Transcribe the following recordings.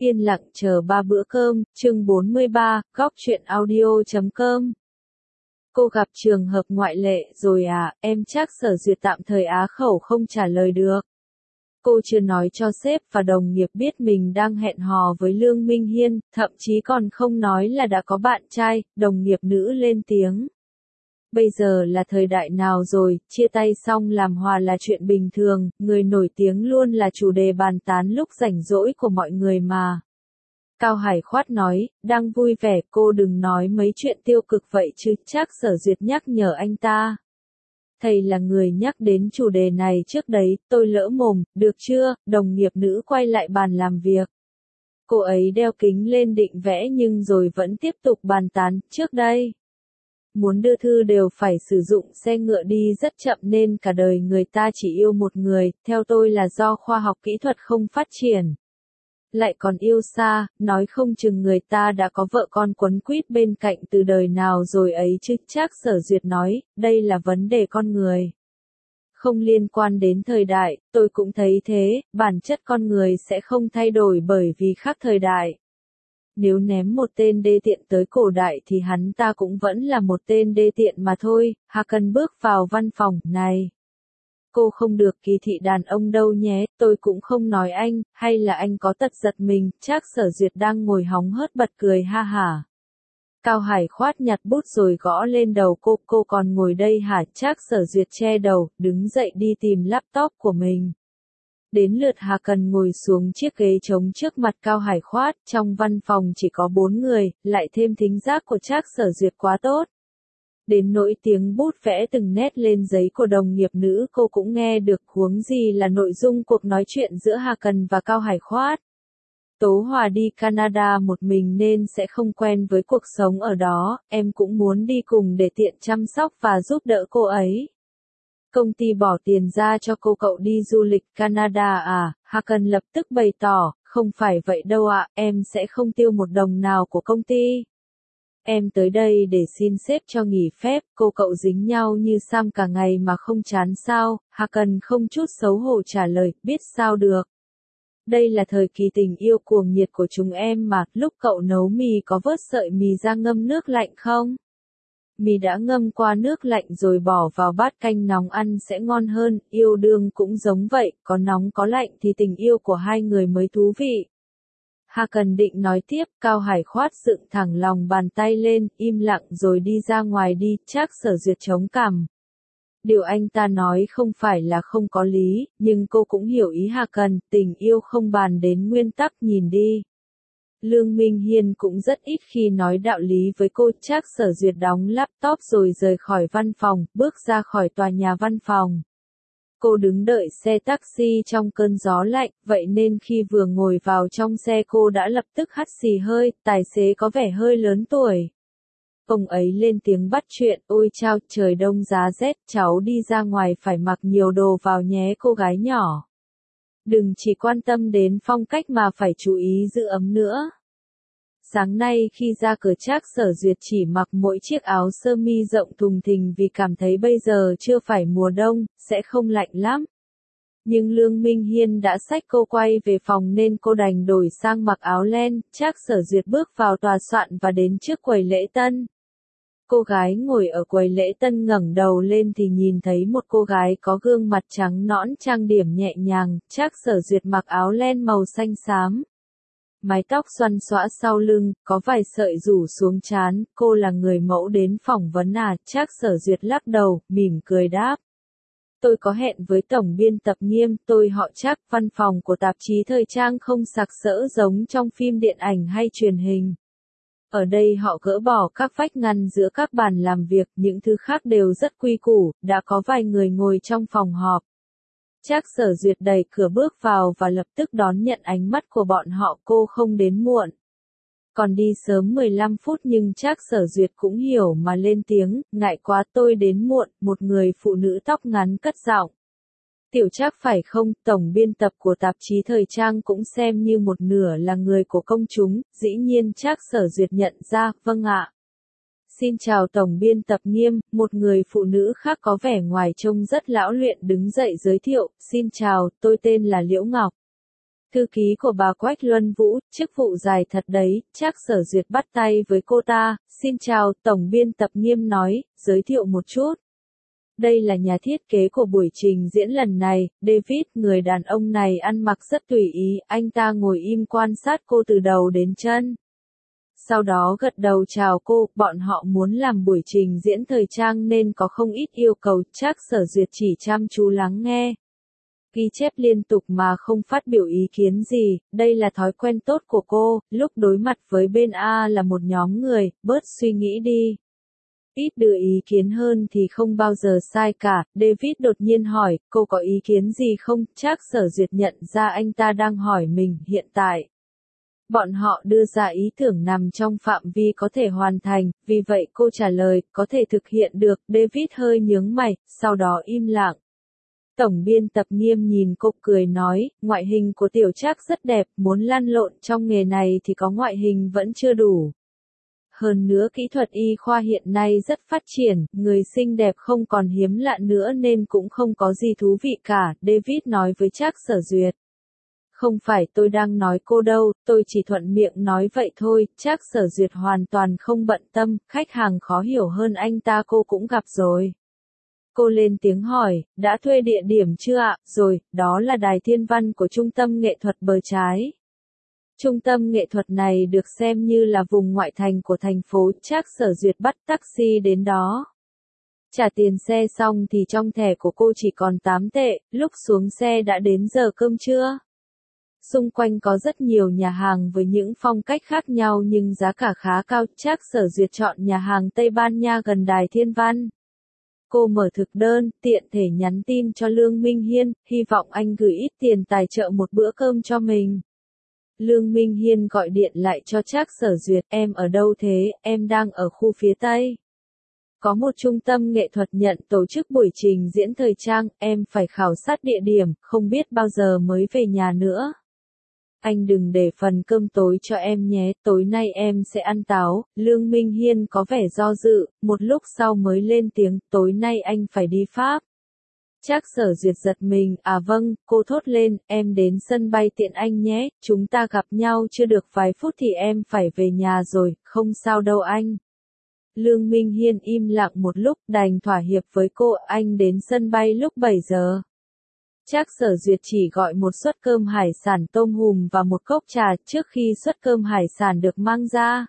Yên lặng chờ 3 bữa cơm, chương 43, góc truyện audio.com. Cô gặp trường hợp ngoại lệ rồi à, em chắc Sở Duyệt tạm thời á khẩu không trả lời được. Cô chưa nói cho sếp và đồng nghiệp biết mình đang hẹn hò với Lương Minh Hiên, thậm chí còn không nói là đã có bạn trai, đồng nghiệp nữ lên tiếng. Bây giờ là thời đại nào rồi, chia tay xong làm hòa là chuyện bình thường, người nổi tiếng luôn là chủ đề bàn tán lúc rảnh rỗi của mọi người mà. Cao Hải Khoát nói, đang vui vẻ, cô đừng nói mấy chuyện tiêu cực vậy chứ, chắc Sở Duyệt nhắc nhở anh ta. Thầy là người nhắc đến chủ đề này trước đấy, tôi lỡ mồm, được chưa, đồng nghiệp nữ quay lại bàn làm việc. Cô ấy đeo kính lên định vẽ nhưng rồi vẫn tiếp tục bàn tán, trước đây. Muốn đưa thư đều phải sử dụng xe ngựa đi rất chậm nên cả đời người ta chỉ yêu một người, theo tôi là do khoa học kỹ thuật không phát triển. Lại còn yêu xa, nói không chừng người ta đã có vợ con quấn quýt bên cạnh từ đời nào rồi ấy chứ, chắc Sở Duyệt nói, đây là vấn đề con người. Không liên quan đến thời đại, tôi cũng thấy thế, bản chất con người sẽ không thay đổi bởi vì khác thời đại. Nếu ném một tên đê tiện tới cổ đại thì hắn ta cũng vẫn là một tên đê tiện mà thôi. Hà Cần bước vào văn phòng, này. Cô không được kỳ thị đàn ông đâu nhé, tôi cũng không nói anh, hay là anh có tật giật mình, chắc Sở Duyệt đang ngồi hóng hớt bật cười ha hả. Cao Hải Khoát nhặt bút rồi gõ lên đầu cô còn ngồi đây hả, chắc Sở Duyệt che đầu, đứng dậy đi tìm laptop của mình. Đến lượt Hà Cần ngồi xuống chiếc ghế trống trước mặt Cao Hải Khoát, trong văn phòng chỉ có 4 người, lại thêm thính giác của Trác Sở Duyệt quá tốt. Đến nỗi tiếng bút vẽ từng nét lên giấy của đồng nghiệp nữ cô cũng nghe được, huống gì là nội dung cuộc nói chuyện giữa Hà Cần và Cao Hải Khoát. Tố Hòa đi Canada một mình nên sẽ không quen với cuộc sống ở đó, em cũng muốn đi cùng để tiện chăm sóc và giúp đỡ cô ấy. Công ty bỏ tiền ra cho cậu đi du lịch Canada à, Hà Cần lập tức bày tỏ, không phải vậy đâu ạ, em sẽ không tiêu một đồng nào của công ty. Em tới đây để xin sếp cho nghỉ phép, cậu dính nhau như Sam cả ngày mà không chán sao, Hà Cần không chút xấu hổ trả lời, biết sao được. Đây là thời kỳ tình yêu cuồng nhiệt của chúng em mà, lúc cậu nấu mì có vớt sợi mì ra ngâm nước lạnh không? Mì đã ngâm qua nước lạnh rồi bỏ vào bát canh nóng ăn sẽ ngon hơn, yêu đương cũng giống vậy, có nóng có lạnh thì tình yêu của hai người mới thú vị. Hà Cần định nói tiếp, Cao Hải Khoát dựng thẳng lòng bàn tay lên, im lặng rồi đi ra ngoài đi, chắc Sở Duyệt chống cằm. Điều anh ta nói không phải là không có lý, nhưng cô cũng hiểu ý Hà Cần, tình yêu không bàn đến nguyên tắc, nhìn đi. Lương Minh Hiên cũng rất ít khi nói đạo lý với cô, chắc Sở Duyệt đóng laptop rồi rời khỏi văn phòng, bước ra khỏi tòa nhà văn phòng. Cô đứng đợi xe taxi trong cơn gió lạnh, vậy nên khi vừa ngồi vào trong xe cô đã lập tức hắt xì hơi, tài xế có vẻ hơi lớn tuổi. Ông ấy lên tiếng bắt chuyện, ôi chao, trời đông giá rét, cháu đi ra ngoài phải mặc nhiều đồ vào nhé cô gái nhỏ. Đừng chỉ quan tâm đến phong cách mà phải chú ý giữ ấm nữa. Sáng nay khi ra cửa Trác Sở Duyệt chỉ mặc mỗi chiếc áo sơ mi rộng thùng thình vì cảm thấy bây giờ chưa phải mùa đông, sẽ không lạnh lắm. Nhưng Lương Minh Hiên đã xách cô quay về phòng nên cô đành đổi sang mặc áo len, Trác Sở Duyệt bước vào tòa soạn và đến trước quầy lễ tân. Cô gái ngồi ở quầy lễ tân ngẩng đầu lên thì nhìn thấy một cô gái có gương mặt trắng nõn trang điểm nhẹ nhàng, Trác Sở Duyệt mặc áo len màu xanh xám. Mái tóc xoăn xõa sau lưng, có vài sợi rủ xuống trán, cô là người mẫu đến phỏng vấn à, Trác Sở Duyệt lắc đầu, mỉm cười đáp. Tôi có hẹn với tổng biên tập Nghiêm, tôi họ Trác, văn phòng của tạp chí thời trang không sặc sỡ giống trong phim điện ảnh hay truyền hình. Ở đây họ gỡ bỏ các vách ngăn giữa các bàn làm việc, những thứ khác đều rất quy củ, đã có vài người ngồi trong phòng họp. Trác Sở Duyệt đẩy cửa bước vào và lập tức đón nhận ánh mắt của bọn họ, cô không đến muộn. Còn đi sớm 15 phút nhưng Trác Sở Duyệt cũng hiểu mà lên tiếng, ngại quá tôi đến muộn, một người phụ nữ tóc ngắn cất giọng. Tiểu Trác phải không, tổng biên tập của tạp chí thời trang cũng xem như một nửa là người của công chúng, dĩ nhiên Trác Sở Duyệt nhận ra, vâng ạ. Xin chào tổng biên tập Nghiêm, một người phụ nữ khác có vẻ ngoài trông rất lão luyện đứng dậy giới thiệu, xin chào, tôi tên là Liễu Ngọc. Thư ký của bà Quách Luân Vũ, chức vụ dài thật đấy, Trác Sở Duyệt bắt tay với cô ta, xin chào, tổng biên tập Nghiêm nói, giới thiệu một chút. Đây là nhà thiết kế của buổi trình diễn lần này, David, người đàn ông này ăn mặc rất tùy ý, anh ta ngồi im quan sát cô từ đầu đến chân. Sau đó gật đầu chào cô, bọn họ muốn làm buổi trình diễn thời trang nên có không ít yêu cầu, Trác Sở Duyệt chỉ chăm chú lắng nghe. Ghi chép liên tục mà không phát biểu ý kiến gì, đây là thói quen tốt của cô, lúc đối mặt với bên A là một nhóm người, bớt suy nghĩ đi. Ít đưa ý kiến hơn thì không bao giờ sai cả, David đột nhiên hỏi, cô có ý kiến gì không? Trác Sở Duyệt nhận ra anh ta đang hỏi mình, hiện tại. Bọn họ đưa ra ý tưởng nằm trong phạm vi có thể hoàn thành, vì vậy cô trả lời, có thể thực hiện được, David hơi nhướng mày, sau đó im lặng. Tổng biên tập Nghiêm nhìn cô cười nói, ngoại hình của Tiểu Trác rất đẹp, muốn lăn lộn trong nghề này thì có ngoại hình vẫn chưa đủ. Hơn nữa kỹ thuật y khoa hiện nay rất phát triển, người xinh đẹp không còn hiếm lạ nữa nên cũng không có gì thú vị cả, David nói với Trác Sở Duyệt. Không phải tôi đang nói cô đâu, tôi chỉ thuận miệng nói vậy thôi, Trác Sở Duyệt hoàn toàn không bận tâm, khách hàng khó hiểu hơn anh ta cô cũng gặp rồi. Cô lên tiếng hỏi, đã thuê địa điểm chưa ạ? Rồi, đó là đài thiên văn của Trung tâm Nghệ thuật Bờ Trái. Trung tâm nghệ thuật này được xem như là vùng ngoại thành của thành phố, Trác Sở Duyệt bắt taxi đến đó. Trả tiền xe xong thì trong thẻ của cô chỉ còn 8 tệ, lúc xuống xe đã đến giờ cơm trưa. Xung quanh có rất nhiều nhà hàng với những phong cách khác nhau nhưng giá cả khá cao, Trác Sở Duyệt chọn nhà hàng Tây Ban Nha gần đài thiên văn. Cô mở thực đơn, tiện thể nhắn tin cho Lương Minh Hiên, hy vọng anh gửi ít tiền tài trợ một bữa cơm cho mình. Lương Minh Hiên gọi điện lại cho Trác Sở Duyệt, em ở đâu thế, em đang ở khu phía Tây. Có một trung tâm nghệ thuật nhận tổ chức buổi trình diễn thời trang, em phải khảo sát địa điểm, không biết bao giờ mới về nhà nữa. Anh đừng để phần cơm tối cho em nhé, tối nay em sẽ ăn táo. Lương Minh Hiên có vẻ do dự, một lúc sau mới lên tiếng, tối nay anh phải đi Pháp. Trác Sở Duyệt giật mình, à vâng, cô thốt lên, em đến sân bay tiện anh nhé, chúng ta gặp nhau chưa được vài phút thì em phải về nhà rồi, không sao đâu anh. Lương Minh Hiên im lặng một lúc, đành thỏa hiệp với cô, anh đến sân bay lúc 7 giờ. Trác Sở Duyệt chỉ gọi một suất cơm hải sản tôm hùm và một cốc trà trước khi suất cơm hải sản được mang ra.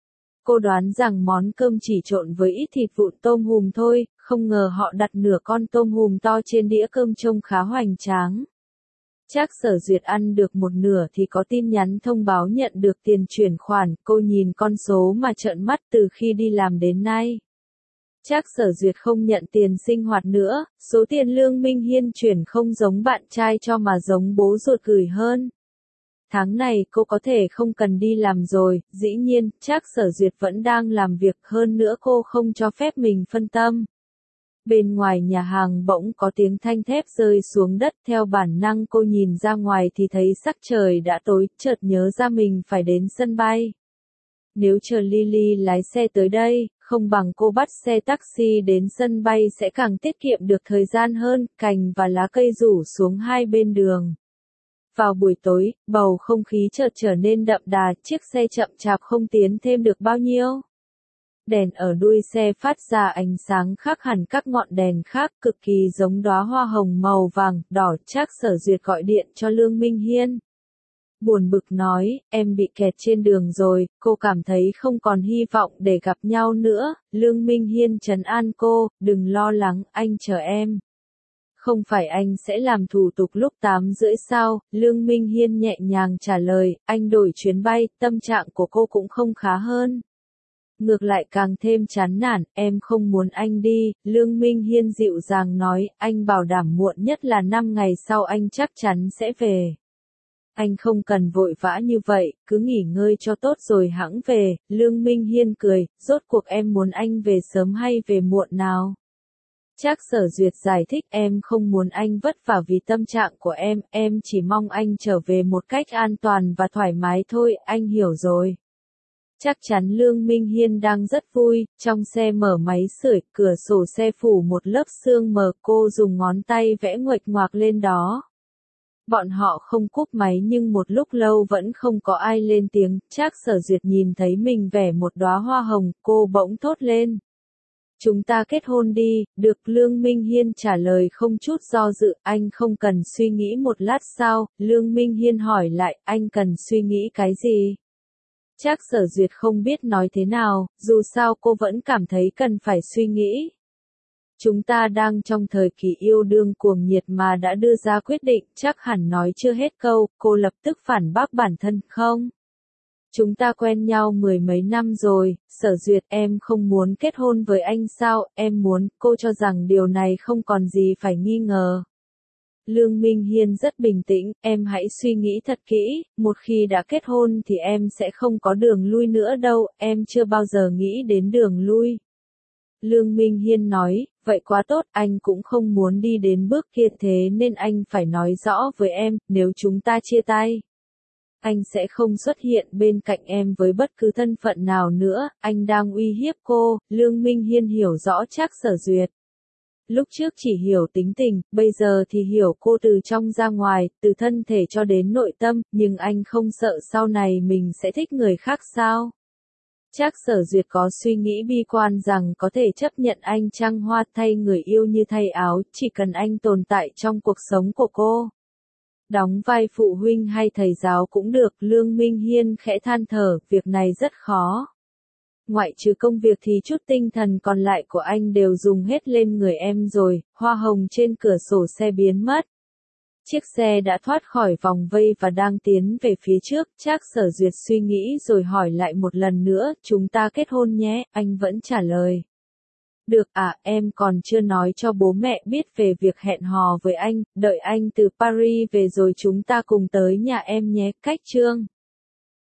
Cô đoán rằng món cơm chỉ trộn với ít thịt vụn tôm hùm thôi, không ngờ họ đặt nửa con tôm hùm to trên đĩa cơm trông khá hoành tráng. Trác Sở Duyệt ăn được một nửa thì có tin nhắn thông báo nhận được tiền chuyển khoản, cô nhìn con số mà trợn mắt từ khi đi làm đến nay. Trác Sở Duyệt không nhận tiền sinh hoạt nữa, số tiền Lương Minh Hiên chuyển không giống bạn trai cho mà giống bố ruột gửi hơn. Tháng này cô có thể không cần đi làm rồi, dĩ nhiên, Trác Sở Duyệt vẫn đang làm việc, hơn nữa cô không cho phép mình phân tâm. Bên ngoài nhà hàng bỗng có tiếng thanh thép rơi xuống đất, theo bản năng cô nhìn ra ngoài thì thấy sắc trời đã tối, chợt nhớ ra mình phải đến sân bay. Nếu chờ Lily lái xe tới đây, không bằng cô bắt xe taxi đến sân bay sẽ càng tiết kiệm được thời gian hơn, cành và lá cây rủ xuống hai bên đường. Vào buổi tối, bầu không khí chợt trở nên đậm đà, chiếc xe chậm chạp không tiến thêm được bao nhiêu. Đèn ở đuôi xe phát ra ánh sáng khác hẳn các ngọn đèn khác, cực kỳ giống đóa hoa hồng màu vàng, đỏ. Trác Sở Duyệt gọi điện cho Lương Minh Hiên. Buồn bực nói, em bị kẹt trên đường rồi, cô cảm thấy không còn hy vọng để gặp nhau nữa. Lương Minh Hiên trấn an cô, đừng lo lắng, anh chờ em. Không phải anh sẽ làm thủ tục lúc 8 rưỡi sao? Lương Minh Hiên nhẹ nhàng trả lời, anh đổi chuyến bay, tâm trạng của cô cũng không khá hơn. Ngược lại càng thêm chán nản, em không muốn anh đi, Lương Minh Hiên dịu dàng nói, anh bảo đảm muộn nhất là 5 ngày sau anh chắc chắn sẽ về. Anh không cần vội vã như vậy, cứ nghỉ ngơi cho tốt rồi hẵng về. Lương Minh Hiên cười, rốt cuộc em muốn anh về sớm hay về muộn nào? Trác Sở Duyệt giải thích, em không muốn anh vất vả vì tâm trạng của em chỉ mong anh trở về một cách an toàn và thoải mái thôi, anh hiểu rồi. Chắc chắn Lương Minh Hiên đang rất vui, trong xe mở máy sưởi, cửa sổ xe phủ một lớp sương mờ, cô dùng ngón tay vẽ nguệch ngoạc lên đó. Bọn họ không cúp máy nhưng một lúc lâu vẫn không có ai lên tiếng, Trác Sở Duyệt nhìn thấy mình vẽ một đóa hoa hồng, cô bỗng thốt lên. Chúng ta kết hôn đi, được. Lương Minh Hiên trả lời không chút do dự, anh không cần suy nghĩ một lát sao? Lương Minh Hiên hỏi lại, anh cần suy nghĩ cái gì? Trác Sở Duyệt không biết nói thế nào, dù sao cô vẫn cảm thấy cần phải suy nghĩ. Chúng ta đang trong thời kỳ yêu đương cuồng nhiệt mà đã đưa ra quyết định, chắc hẳn nói chưa hết câu, cô lập tức phản bác bản thân, không? Chúng ta quen nhau mười mấy năm rồi, Sở Duyệt, em không muốn kết hôn với anh sao, em muốn, cô cho rằng điều này không còn gì phải nghi ngờ. Lương Minh Hiên rất bình tĩnh, em hãy suy nghĩ thật kỹ, một khi đã kết hôn thì em sẽ không có đường lui nữa đâu, em chưa bao giờ nghĩ đến đường lui. Lương Minh Hiên nói, vậy quá tốt, anh cũng không muốn đi đến bước kia thế nên anh phải nói rõ với em, nếu chúng ta chia tay. Anh sẽ không xuất hiện bên cạnh em với bất cứ thân phận nào nữa, anh đang uy hiếp cô. Lương Minh Hiên hiểu rõ Trác Sở Duyệt. Lúc trước chỉ hiểu tính tình, bây giờ thì hiểu cô từ trong ra ngoài, từ thân thể cho đến nội tâm, nhưng anh không sợ sau này mình sẽ thích người khác sao? Trác Sở Duyệt có suy nghĩ bi quan rằng có thể chấp nhận anh trăng hoa thay người yêu như thay áo, chỉ cần anh tồn tại trong cuộc sống của cô. Đóng vai phụ huynh hay thầy giáo cũng được, Lương Minh Hiên khẽ than thở, việc này rất khó. Ngoại trừ công việc thì chút tinh thần còn lại của anh đều dùng hết lên người em rồi, hoa hồng trên cửa sổ xe biến mất. Chiếc xe đã thoát khỏi vòng vây và đang tiến về phía trước, Trác Sở Duyệt suy nghĩ rồi hỏi lại một lần nữa, chúng ta kết hôn nhé, anh vẫn trả lời. Được à, em còn chưa nói cho bố mẹ biết về việc hẹn hò với anh, đợi anh từ Paris về rồi chúng ta cùng tới nhà em nhé. Cách chương